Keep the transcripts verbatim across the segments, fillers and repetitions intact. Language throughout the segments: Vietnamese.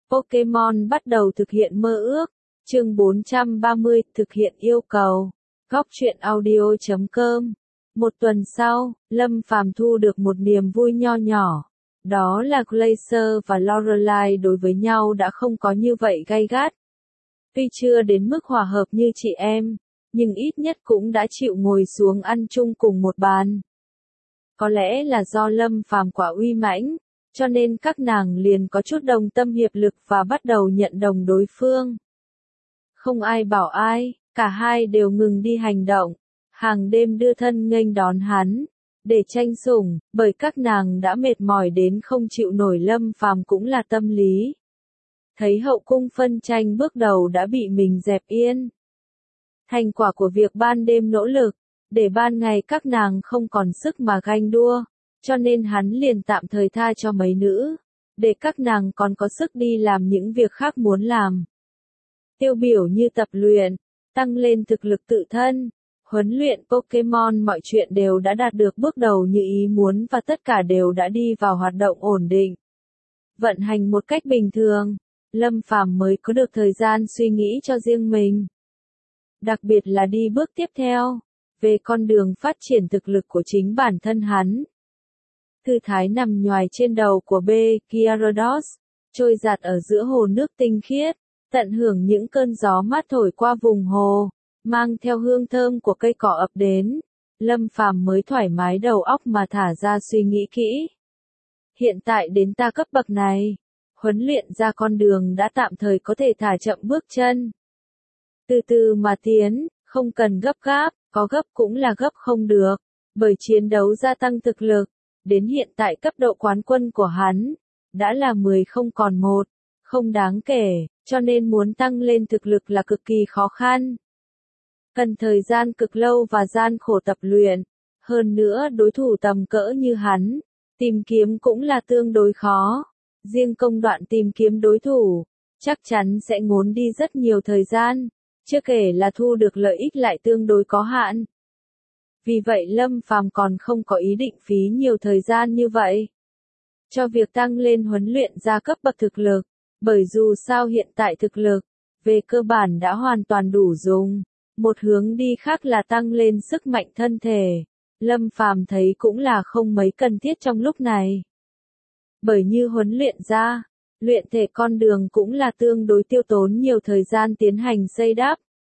Pokemon bắt đầu thực hiện mơ ước. Chương bốn trăm ba mươi, thực hiện yêu cầu. Góc truyện audio chấm com. Một tuần sau, Lâm Phàm thu được một niềm vui nho nhỏ. Đó là Glacier và Lorelai đối với nhau đã không có như vậy gay gắt. Tuy chưa đến mức hòa hợp như chị em, nhưng ít nhất cũng đã chịu ngồi xuống ăn chung cùng một bàn. Có lẽ là do Lâm Phàm quá uy mãnh, cho nên các nàng liền có chút đồng tâm hiệp lực và bắt đầu nhận đồng đối phương. Không ai bảo ai, cả hai đều ngừng đi hành động, hàng đêm đưa thân nghênh đón hắn, để tranh sủng, bởi các nàng đã mệt mỏi đến không chịu nổi. Lâm Phàm cũng là tâm lý. Thấy hậu cung phân tranh bước đầu đã bị mình dẹp yên. Thành quả của việc ban đêm nỗ lực, để ban ngày các nàng không còn sức mà ganh đua, cho nên hắn liền tạm thời tha cho mấy nữ, để các nàng còn có sức đi làm những việc khác muốn làm. Tiêu biểu như tập luyện, tăng lên thực lực tự thân, huấn luyện Pokemon, mọi chuyện đều đã đạt được bước đầu như ý muốn và tất cả đều đã đi vào hoạt động ổn định. Vận hành một cách bình thường, Lâm Phàm mới có được thời gian suy nghĩ cho riêng mình. Đặc biệt là đi bước tiếp theo, về con đường phát triển thực lực của chính bản thân hắn. Thư thái nằm nhoài trên đầu của B. Gyarados, trôi dạt ở giữa hồ nước tinh khiết, tận hưởng những cơn gió mát thổi qua vùng hồ, mang theo hương thơm của cây cỏ ập đến. Lâm Phàm mới thoải mái đầu óc mà thả ra suy nghĩ kỹ. Hiện tại đến ta cấp bậc này, huấn luyện ra con đường đã tạm thời có thể thả chậm bước chân. Từ từ mà tiến, không cần gấp gáp, có gấp cũng là gấp không được, bởi chiến đấu gia tăng thực lực. Đến hiện tại cấp độ quán quân của hắn, đã là mười không còn một, không đáng kể, cho nên muốn tăng lên thực lực là cực kỳ khó khăn. Cần thời gian cực lâu và gian khổ tập luyện, hơn nữa đối thủ tầm cỡ như hắn, tìm kiếm cũng là tương đối khó. Riêng công đoạn tìm kiếm đối thủ, chắc chắn sẽ ngốn đi rất nhiều thời gian, chưa kể là thu được lợi ích lại tương đối có hạn. Vì vậy Lâm Phàm còn không có ý định phí nhiều thời gian như vậy cho việc tăng lên huấn luyện ra cấp bậc thực lực, bởi dù sao hiện tại thực lực, về cơ bản đã hoàn toàn đủ dùng. Một hướng đi khác là tăng lên sức mạnh thân thể. Lâm Phàm thấy cũng là không mấy cần thiết trong lúc này. Bởi như huấn luyện ra, luyện thể con đường cũng là tương đối tiêu tốn nhiều thời gian tiến hành xây đắp.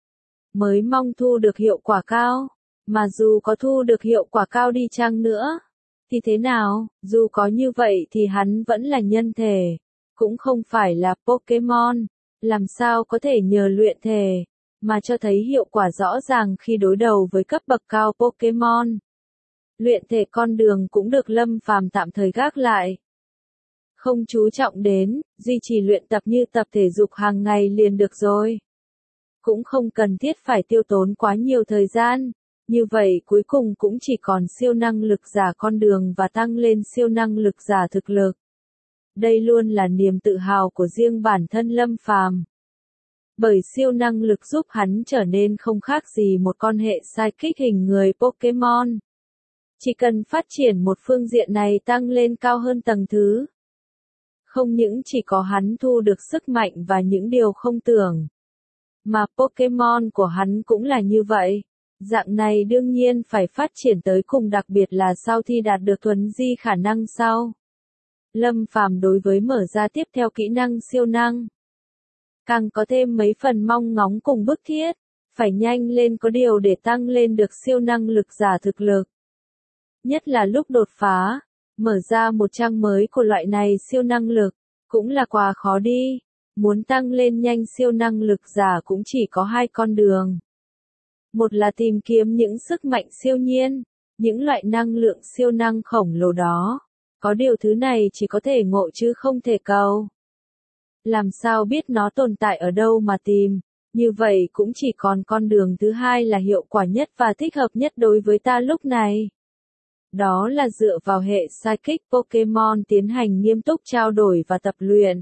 Mới mong thu được hiệu quả cao. Mà dù có thu được hiệu quả cao đi chăng nữa, thì thế nào, dù có như vậy thì hắn vẫn là nhân thể, cũng không phải là Pokemon, làm sao có thể nhờ luyện thể, mà cho thấy hiệu quả rõ ràng khi đối đầu với cấp bậc cao Pokemon. Luyện thể con đường cũng được Lâm Phàm tạm thời gác lại. Không chú trọng đến, duy trì luyện tập như tập thể dục hàng ngày liền được rồi. Cũng không cần thiết phải tiêu tốn quá nhiều thời gian. Như vậy cuối cùng cũng chỉ còn siêu năng lực giả con đường và tăng lên siêu năng lực giả thực lực. Đây luôn là niềm tự hào của riêng bản thân Lâm Phàm. Bởi siêu năng lực giúp hắn trở nên không khác gì một con hệ psychic hình người Pokemon. Chỉ cần phát triển một phương diện này tăng lên cao hơn tầng thứ. Không những chỉ có hắn thu được sức mạnh và những điều không tưởng, mà Pokemon của hắn cũng là như vậy. Dạng này đương nhiên phải phát triển tới cùng, đặc biệt là sau khi đạt được thuấn di khả năng sau. Lâm Phàm đối với mở ra tiếp theo kỹ năng siêu năng, càng có thêm mấy phần mong ngóng cùng bức thiết, phải nhanh lên có điều để tăng lên được siêu năng lực giả thực lực. Nhất là lúc đột phá, mở ra một trang mới của loại này siêu năng lực, cũng là quá khó đi. Muốn tăng lên nhanh siêu năng lực giả cũng chỉ có hai con đường. Một là tìm kiếm những sức mạnh siêu nhiên, những loại năng lượng siêu năng khổng lồ đó. Có điều thứ này chỉ có thể ngộ chứ không thể cầu. Làm sao biết nó tồn tại ở đâu mà tìm, như vậy cũng chỉ còn con đường thứ hai là hiệu quả nhất và thích hợp nhất đối với ta lúc này. Đó là dựa vào hệ Psychic Pokemon tiến hành nghiêm túc trao đổi và tập luyện.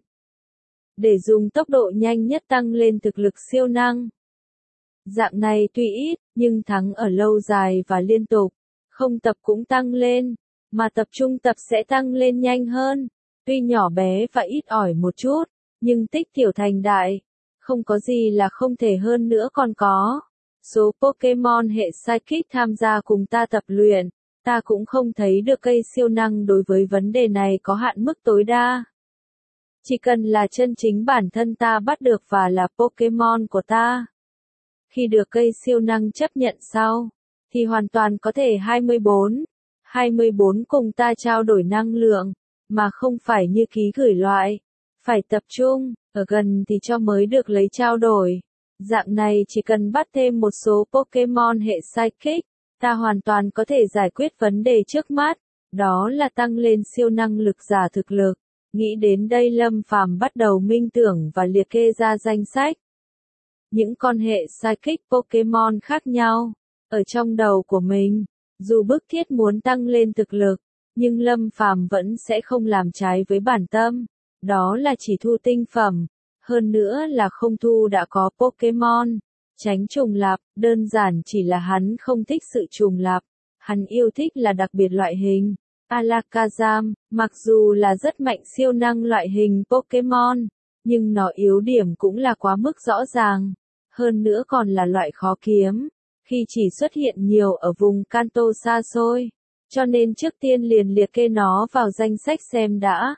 Để dùng tốc độ nhanh nhất tăng lên thực lực siêu năng. Dạng này tuy ít, nhưng thắng ở lâu dài và liên tục, không tập cũng tăng lên, mà tập trung tập sẽ tăng lên nhanh hơn, tuy nhỏ bé và ít ỏi một chút, Nhưng tích tiểu thành đại, không có gì là không thể hơn nữa còn có. Số Pokemon hệ Psychic tham gia cùng ta tập luyện, ta cũng không thấy được cây siêu năng đối với vấn đề này có hạn mức tối đa. Chỉ cần là chân chính bản thân ta bắt được và là Pokemon của ta. Khi được cây siêu năng chấp nhận sau, thì hoàn toàn có thể hai mươi bốn, hai mươi bốn cùng ta trao đổi năng lượng, mà không phải như ký gửi loại. Phải tập trung, ở gần thì cho mới được lấy trao đổi. Dạng này chỉ cần bắt thêm một số Pokemon hệ Psychic, ta hoàn toàn có thể giải quyết vấn đề trước mắt, đó là tăng lên siêu năng lực giả thực lực. Nghĩ đến đây Lâm Phàm bắt đầu minh tưởng và liệt kê ra danh sách. Những con hệ Psychic Pokemon khác nhau, ở trong đầu của mình, dù bức thiết muốn tăng lên thực lực, nhưng Lâm Phàm vẫn sẽ không làm trái với bản tâm, đó là chỉ thu tinh phẩm, hơn nữa là không thu đã có Pokemon, tránh trùng lặp, đơn giản chỉ là hắn không thích sự trùng lặp, hắn yêu thích là đặc biệt loại hình. Alakazam, mặc dù là rất mạnh siêu năng loại hình Pokemon, nhưng nó yếu điểm cũng là quá mức rõ ràng, hơn nữa còn là loại khó kiếm, khi chỉ xuất hiện nhiều ở vùng Kanto xa xôi, cho nên trước tiên liền liệt kê nó vào danh sách xem đã.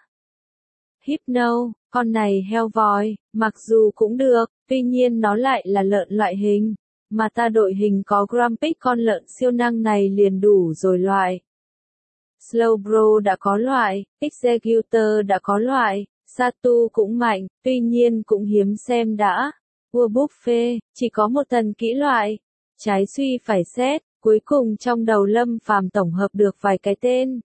Hypno, con này heo voi, mặc dù cũng được, tuy nhiên nó lại là lợn loại hình, mà ta đội hình có Grumpig con lợn siêu năng này liền đủ rồi loại. Slowbro đã có loại, Executor đã có loại, Satu cũng mạnh, tuy nhiên cũng hiếm xem đã. Vua Buffet, chỉ có một thần kỹ loại. Trái suy phải xét, cuối cùng trong đầu Lâm Phàm tổng hợp được vài cái tên.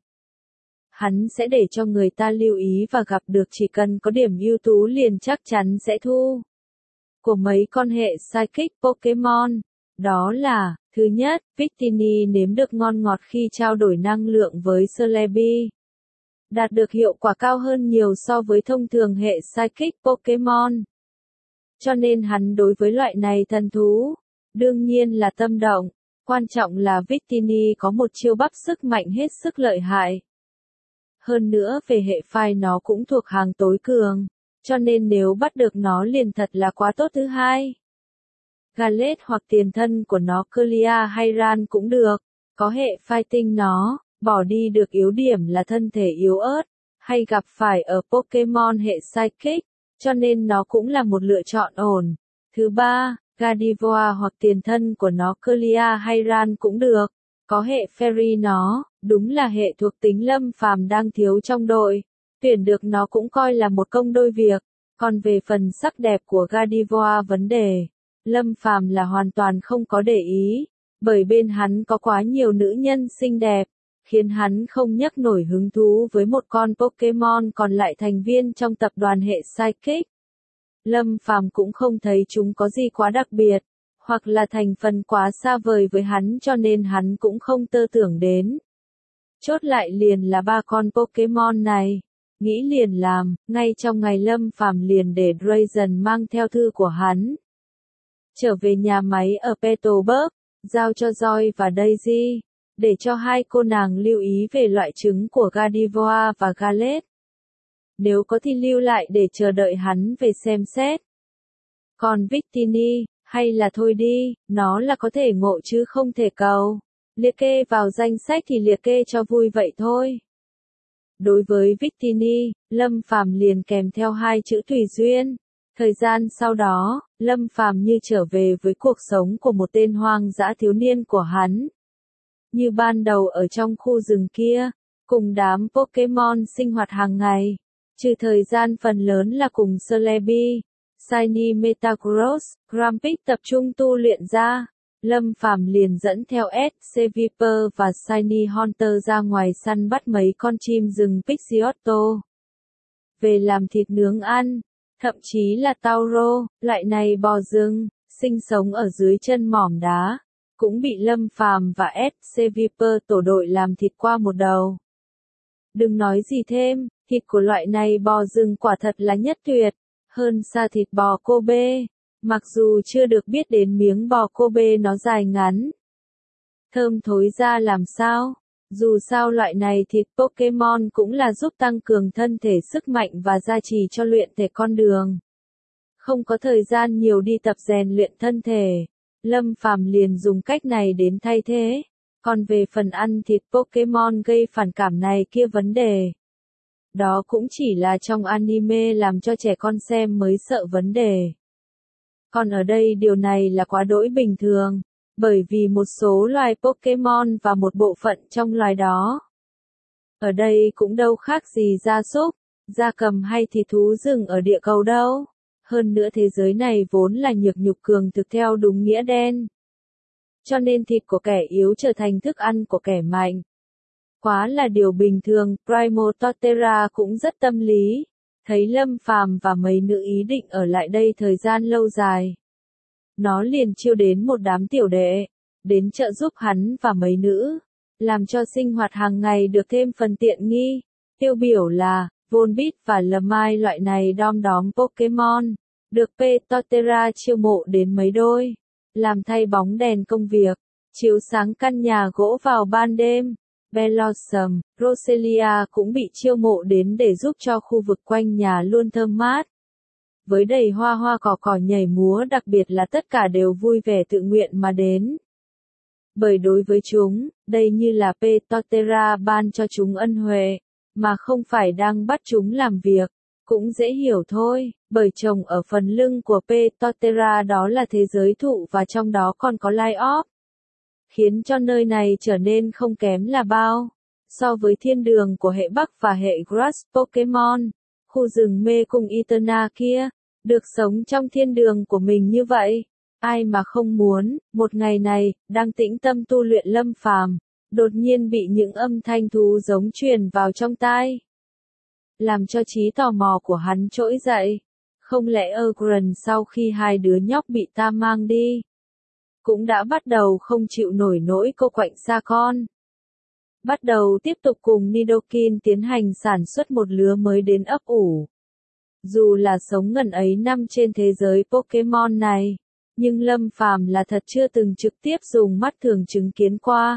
Hắn sẽ để cho người ta lưu ý và gặp được chỉ cần có điểm ưu tú liền chắc chắn sẽ thu. Của mấy con hệ Psychic Pokemon, đó là, thứ nhất, Victini nếm được ngon ngọt khi trao đổi năng lượng với Celebi. Đạt được hiệu quả cao hơn nhiều so với thông thường hệ Psychic Pokemon. Cho nên hắn đối với loại này thần thú, đương nhiên là tâm động, quan trọng là Victini có một chiêu bắp sức mạnh hết sức lợi hại. Hơn nữa về hệ phai nó cũng thuộc hàng tối cường, cho nên nếu bắt được nó liền thật là quá tốt. Thứ hai, Gallet hoặc tiền thân của nó Clear hay Ran cũng được, có hệ fighting nó, bỏ đi được yếu điểm là thân thể yếu ớt, hay gặp phải ở Pokemon hệ Psychic, cho nên nó cũng là một lựa chọn ổn. Thứ ba, Gardevoir hoặc tiền thân của nó Clear hay Ran cũng được, có hệ Fairy nó, đúng là hệ thuộc tính Lâm Phàm đang thiếu trong đội, tuyển được nó cũng coi là một công đôi việc, còn về phần sắc đẹp của Gardevoir vấn đề, Lâm Phàm là hoàn toàn không có để ý, bởi bên hắn có quá nhiều nữ nhân xinh đẹp, khiến hắn không nhắc nổi hứng thú với một con Pokemon còn lại thành viên trong tập đoàn hệ Psychic. Lâm Phàm cũng không thấy chúng có gì quá đặc biệt, hoặc là thành phần quá xa vời với hắn cho nên hắn cũng không tơ tưởng đến. Chốt lại liền là ba con Pokemon này, nghĩ liền làm, ngay trong ngày Lâm Phàm liền để Drazen mang theo thư của hắn. Trở về nhà máy ở Petalburg, giao cho Joy và Daisy, để cho hai cô nàng lưu ý về loại trứng của Gardevoir và Gallet. Nếu có thì lưu lại để chờ đợi hắn về xem xét. Còn Victini, hay là thôi đi, nó là có thể ngộ chứ không thể cầu. Liệt kê vào danh sách thì liệt kê cho vui vậy thôi. Đối với Victini, Lâm Phàm liền kèm theo hai chữ tùy duyên. Thời gian sau đó, Lâm Phàm như trở về với cuộc sống của một tên hoang dã thiếu niên của hắn. Như ban đầu ở trong khu rừng kia, cùng đám Pokemon sinh hoạt hàng ngày, trừ thời gian phần lớn là cùng Celebi, Shiny Metagross, Grumpig tập trung tu luyện ra, Lâm Phàm liền dẫn theo S C Viper và Shiny Haunter ra ngoài săn bắt mấy con chim rừng Pidgeotto. Về làm thịt nướng ăn, thậm chí là Tauro, loại này bò rừng, sinh sống ở dưới chân mỏm đá, cũng bị Lâm Phàm và S C Viper tổ đội làm thịt qua một đầu. Đừng nói gì thêm, thịt của loại này bò rừng quả thật là nhất tuyệt, hơn xa thịt bò Kobe, mặc dù chưa được biết đến miếng bò Kobe nó dài ngắn. Thơm thối ra làm sao, Dù sao loại này thịt Pokemon cũng là giúp tăng cường thân thể sức mạnh và gia trì cho luyện thể con đường. Không có thời gian nhiều đi tập rèn luyện thân thể, Lâm Phàm liền dùng cách này đến thay thế. Còn về phần ăn thịt Pokemon gây phản cảm này kia vấn đề, đó cũng chỉ là trong anime làm cho trẻ con xem mới sợ vấn đề. Còn ở đây điều này là quá đỗi bình thường, bởi vì một số loài Pokemon và một bộ phận trong loài đó. Ở đây cũng đâu khác gì gia súc, gia cầm hay thịt thú rừng ở địa cầu đâu. Hơn nữa thế giới này vốn là nhược nhục cường thực theo đúng nghĩa đen. Cho nên thịt của kẻ yếu trở thành thức ăn của kẻ mạnh. Quá là điều bình thường, Primotortera cũng rất tâm lý. Thấy Lâm Phàm và mấy nữ ý định ở lại đây thời gian lâu dài. Nó liền chiêu đến một đám tiểu đệ, đến trợ giúp hắn và mấy nữ, làm cho sinh hoạt hàng ngày được thêm phần tiện nghi. Tiêu biểu là, Volbeat và Lamai loại này đom đóm Pokemon, được Petoterra chiêu mộ đến mấy đôi, làm thay bóng đèn công việc, chiếu sáng căn nhà gỗ vào ban đêm. Blossom, Roselia cũng bị chiêu mộ đến để giúp cho khu vực quanh nhà luôn thơm mát. Với đầy hoa hoa cỏ cỏ nhảy múa, đặc biệt là tất cả đều vui vẻ tự nguyện mà đến. Bởi đối với chúng, đây như là Petoterra ban cho chúng ân huệ, mà không phải đang bắt chúng làm việc. Cũng dễ hiểu thôi, bởi trồng ở phần lưng của Petoterra đó là thế giới thụ và trong đó còn có Light Orb, khiến cho nơi này trở nên không kém là bao. So với thiên đường của hệ Bắc và hệ Grass Pokemon, khu rừng mê cung Eterna kia, được sống trong thiên đường của mình như vậy, ai mà không muốn. Một ngày này, đang tĩnh tâm tu luyện Lâm Phàm, đột nhiên bị những âm thanh thú giống truyền vào trong tai, làm cho trí tò mò của hắn trỗi dậy. Không lẽ Urgren sau khi hai đứa nhóc bị ta mang đi, cũng đã bắt đầu không chịu nổi nỗi cô quạnh xa con. Bắt đầu tiếp tục cùng Nidoking tiến hành sản xuất một lứa mới đến ấp ủ. Dù là sống ngần ấy năm trên thế giới Pokemon này, nhưng Lâm Phàm là thật chưa từng trực tiếp dùng mắt thường chứng kiến qua.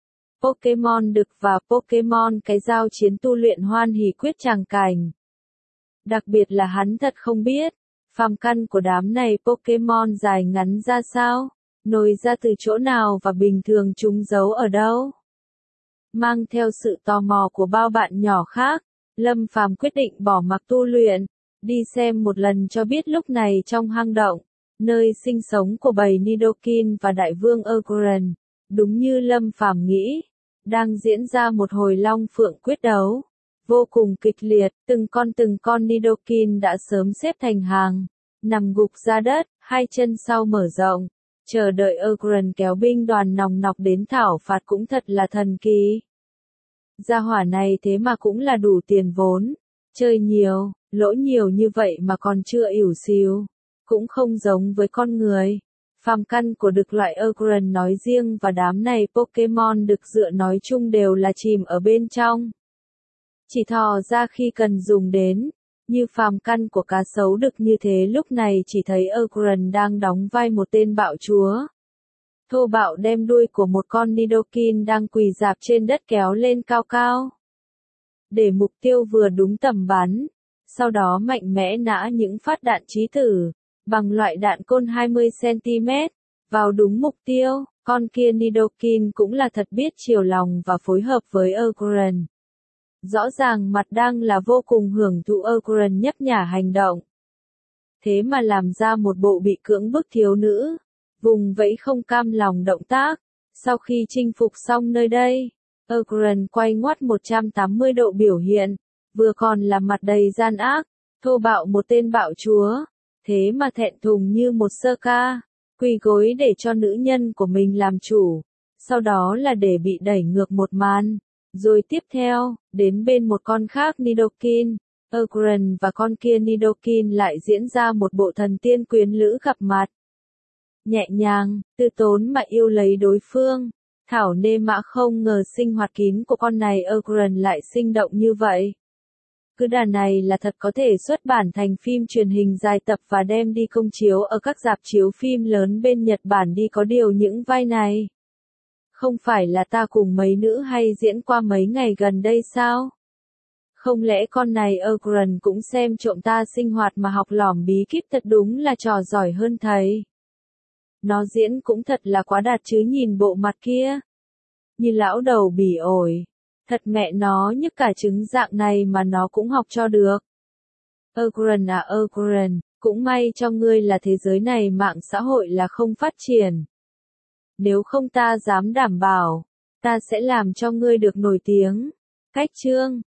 Pokemon đực và Pokemon cái dao chiến tu luyện hoan hỉ quyết tràng cảnh. Đặc biệt là hắn thật không biết, phàm căn của đám này Pokemon dài ngắn ra sao, nổi ra từ chỗ nào và bình thường chúng giấu ở đâu. Mang theo sự tò mò của bao bạn nhỏ khác, Lâm Phàm quyết định bỏ mặc tu luyện, đi xem một lần cho biết lúc này trong hang động, nơi sinh sống của bầy Nidoking và đại vương Urgren, đúng như Lâm Phàm nghĩ, đang diễn ra một hồi long phượng quyết đấu. Vô cùng kịch liệt, từng con từng con Nidoking đã sớm xếp thành hàng, nằm gục ra đất, hai chân sau mở rộng, chờ đợi Urgren kéo binh đoàn nòng nọc đến thảo phạt. Cũng thật là thần kỳ. Gia hỏa này thế mà cũng là đủ tiền vốn, chơi nhiều, lỗ nhiều như vậy mà còn chưa ỉu xìu, cũng không giống với con người. Phàm căn của đực loại Urgren nói riêng và đám này Pokemon đực dựa nói chung đều là chìm ở bên trong, chỉ thò ra khi cần dùng đến. Như phàm căn của cá sấu đực như thế, lúc này chỉ thấy Urgren đang đóng vai một tên bạo chúa. Thô bạo đem đuôi của một con Nidoking đang quỳ rạp trên đất kéo lên cao cao, để mục tiêu vừa đúng tầm bắn, sau đó mạnh mẽ nã những phát đạn chí tử, bằng loại đạn côn hai mươi xăng ti mét, vào đúng mục tiêu. Con kia Nidoking cũng là thật biết chiều lòng và phối hợp với Urgren. Rõ ràng mặt đang là vô cùng hưởng thụ Urgren nhấp nhả hành động. Thế mà làm ra một bộ bị cưỡng bức thiếu nữ, vùng vẫy không cam lòng động tác. Sau khi chinh phục xong nơi đây, Urgren quay ngoắt một trăm tám mươi độ biểu hiện, vừa còn là mặt đầy gian ác, thô bạo một tên bạo chúa, thế mà thẹn thùng như một sơ ca, quỳ gối để cho nữ nhân của mình làm chủ, sau đó là để bị đẩy ngược một màn. Rồi tiếp theo, đến bên một con khác Nidoking, Urgren và con kia Nidoking lại diễn ra một bộ thần tiên quyến lữ gặp mặt. Nhẹ nhàng, từ tốn mà yêu lấy đối phương. Thảo nê mã không ngờ sinh hoạt kín của con này Urgren lại sinh động như vậy. Cứ đà này là thật có thể xuất bản thành phim truyền hình dài tập và đem đi công chiếu ở các rạp chiếu phim lớn bên Nhật Bản đi, có điều những vai này Không phải là ta cùng mấy nữ hay diễn qua mấy ngày gần đây sao? Không lẽ con này Ogren cũng xem trộm ta sinh hoạt mà học lỏm bí kíp, thật đúng là trò giỏi hơn thầy. Nó diễn cũng thật là quá đạt chứ, nhìn bộ mặt kia. Như lão đầu bỉ ổi. Thật mẹ nó, nhức cả trứng dạng này mà nó cũng học cho được. Ogren à Ogren, cũng may cho ngươi là thế giới này mạng xã hội là không phát triển. Nếu không ta dám đảm bảo, ta sẽ làm cho ngươi được nổi tiếng. Cách chương